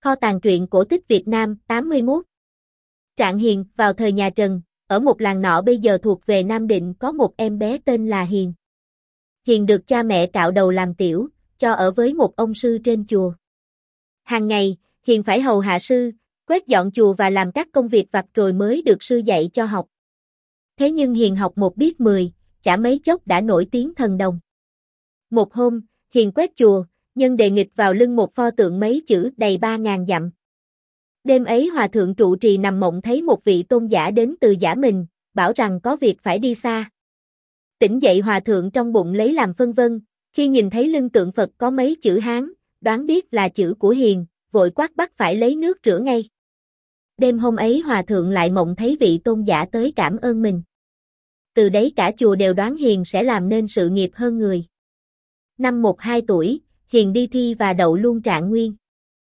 Kho tàng truyện cổ tích Việt Nam 81. Trạng Hiền, vào thời nhà Trần, ở một làng nọ bây giờ thuộc về Nam Định có một em bé tên là Hiền. Hiền được cha mẹ cạo đầu làm tiểu, cho ở với một ông sư trên chùa. Hàng ngày, Hiền phải hầu hạ sư, quét dọn chùa và làm các công việc vặt rồi mới được sư dạy cho học. Thế nhưng Hiền học một biết 10, chả mấy chốc đã nổi tiếng thần đồng. Một hôm, Hiền quét chùa, nhân đề nghịch vào lưng một pho tượng mấy chữ đầy 3.000 dặm. Đêm ấy hòa thượng trụ trì nằm mộng thấy một vị tôn giả đến từ giả mình, bảo rằng có việc phải đi xa. Tỉnh dậy hòa thượng trong bụng lấy làm phân vân, khi nhìn thấy lưng tượng Phật có mấy chữ Hán, đoán biết là chữ của Hiền, vội quát bắt phải lấy nước rửa ngay. Đêm hôm ấy hòa thượng lại mộng thấy vị tôn giả tới cảm ơn mình. Từ đấy cả chùa đều đoán Hiền sẽ làm nên sự nghiệp hơn người. Năm 12 tuổi, Hiền đi thi và đậu luôn Trạng Nguyên.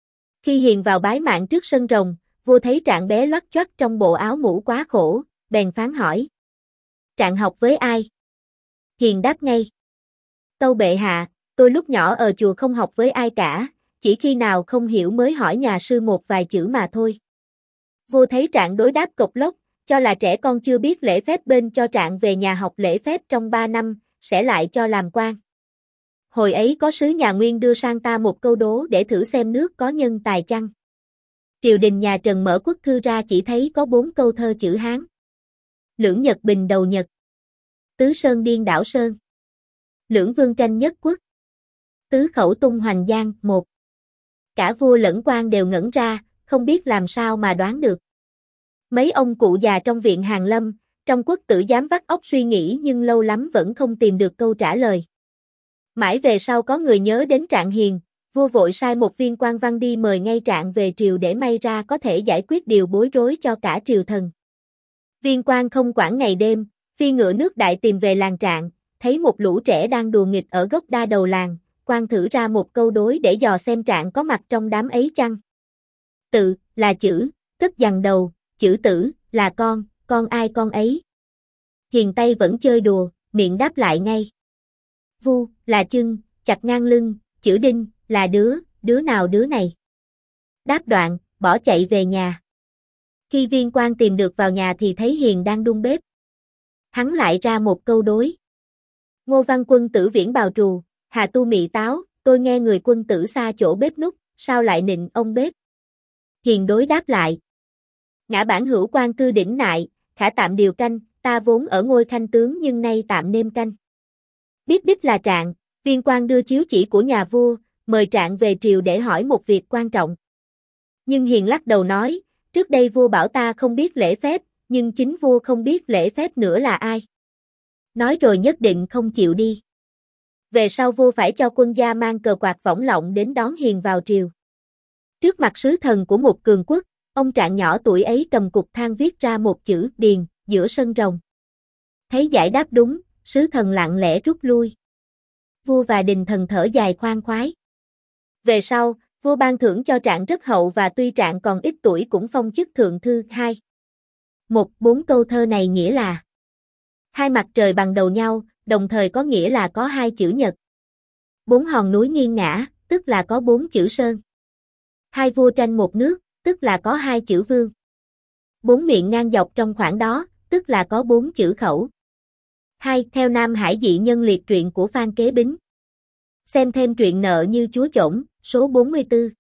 Khi Hiền vào bái mạng trước sân rồng, vua thấy Trạng bé loắt choắt trong bộ áo mũ quá khổ, bèn phán hỏi. Trạng học với ai? Hiền đáp ngay. Tâu bệ hạ, tôi lúc nhỏ ở chùa không học với ai cả, chỉ khi nào không hiểu mới hỏi nhà sư một vài chữ mà thôi. Vua thấy Trạng đối đáp cộc lốc, cho là trẻ con chưa biết lễ phép bên cho Trạng về nhà học lễ phép trong 3 năm, sẽ lại cho làm quan. Hồi ấy có sứ nhà Nguyên đưa sang ta một câu đố để thử xem nước có nhân tài chăng. Triều đình nhà Trần mở quốc thư ra chỉ thấy có 4 câu thơ chữ Hán. Lưỡng Nhật bình đầu Nhật. Tứ Sơn điên đảo Sơn. Lưỡng Vương tranh nhất quốc. Tứ khẩu tung hoành giang, một. Cả vua lẫn quan đều ngẩn ra, không biết làm sao mà đoán được. Mấy ông cụ già trong viện Hàn Lâm, trong quốc tử giám vắt óc suy nghĩ nhưng lâu lắm vẫn không tìm được câu trả lời. Mãi về sau có người nhớ đến Trạng Hiền, vua vội sai một viên quan văn đi mời ngay Trạng về triều để may ra có thể giải quyết điều bối rối cho cả triều thần. Viên quan không quản ngày đêm, phi ngựa nước đại tìm về làng Trạng, thấy một lũ trẻ đang đùa nghịch ở gốc đa đầu làng, quan thử ra một câu đối để dò xem Trạng có mặt trong đám ấy chăng. Tự là chữ, cất dằn đầu, chữ tử là con ai con ấy. Hiền tay vẫn chơi đùa, miệng đáp lại ngay. Vu là chân, chặt ngang lưng, chữ đinh là đứa nào đứa này. Đáp đoạn, bỏ chạy về nhà. Khi viên quan tìm được vào nhà thì thấy Hiền đang đun bếp. Hắn lại ra một câu đối. Ngô Văn Quân tử viễn bào trù, hà tu mị táo, tôi nghe người quân tử xa chỗ bếp núc, sao lại nịnh ông bếp. Hiền đối đáp lại. Ngã bản hữu quan cư đỉnh nại, khả tạm điều canh, ta vốn ở ngôi khanh tướng nhưng nay tạm nêm canh. Biết đích là Trạng, viên quan đưa chiếu chỉ của nhà vua, mời Trạng về triều để hỏi một việc quan trọng. Nhưng Hiền lắc đầu nói, trước đây vua bảo ta không biết lễ phép, nhưng chính vua không biết lễ phép nữa là ai. Nói rồi nhất định không chịu đi. Về sau vua phải cho quân gia mang cờ quạt võng lọng đến đón Hiền vào triều. Trước mặt sứ thần của một cường quốc, ông Trạng nhỏ tuổi ấy cầm cục than viết ra một chữ điền giữa sân rồng. Thấy giải đáp đúng, sứ thần lặng lẽ rút lui. Vua và đình thần thở dài khoan khoái. Về sau, vua ban thưởng cho Trạng rất hậu và tuy Trạng còn ít tuổi cũng phong chức thượng thư 2. 4 câu thơ này nghĩa là hai mặt trời bằng đầu nhau, đồng thời có nghĩa là có 2 chữ Nhật. 4 hòn núi nghiêng ngã, tức là có 4 chữ Sơn. 2 vua tranh một nước, tức là có 2 chữ Vương. 4 miệng ngang dọc trong khoảng đó, tức là có 4 chữ Khẩu. 2. Theo Nam Hải dị nhân liệt truyện của Phan Kế Bính. Xem thêm truyện Nợ như Chúa Chỗng, số 44.